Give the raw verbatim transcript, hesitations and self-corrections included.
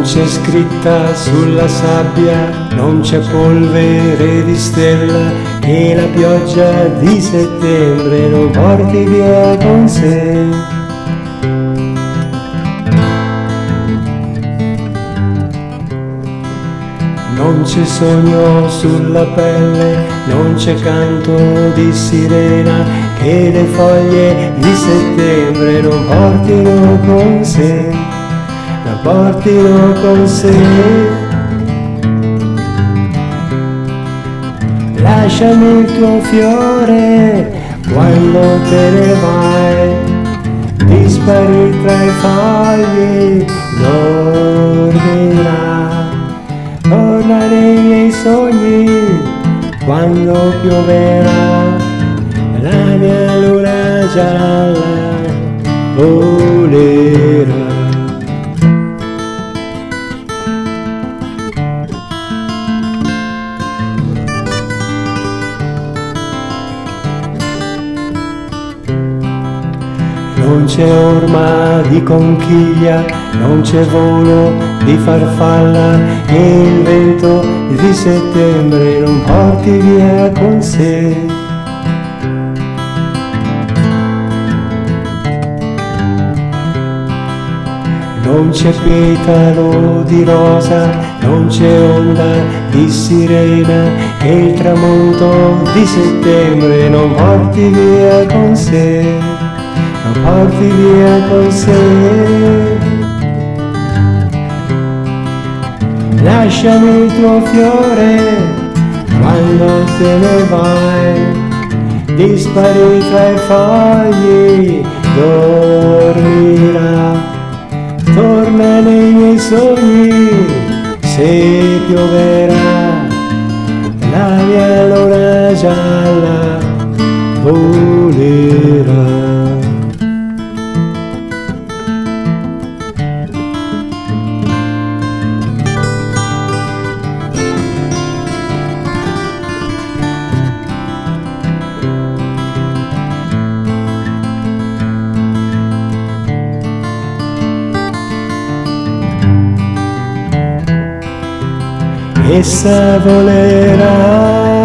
Non c'è scritta sulla sabbia, non c'è polvere di stella, e la pioggia di settembre non porti via con sé. Non c'è sogno sulla pelle, non c'è canto di sirena, che le foglie di settembre non portino con sé, non portino con sé. Lasciami il tuo fiore quando te ne vai, dispari tra i fogli, dormirà. Torna nei miei sogni quando pioverà, la mia luna gialla volerà. Non c'è orma di conchiglia, non c'è volo di farfalla, e il vento di settembre non porti via con sé. Non c'è petalo di rosa, non c'è onda di sirena, e il tramonto di settembre non porti via con sé, non porti via con sé. Lasciami il tuo fiore quando te ne vai, dispari tra i fogli, dormirà. Torna nei miei sogni se pioverà, la mia luna gialla volerà. Essa volerà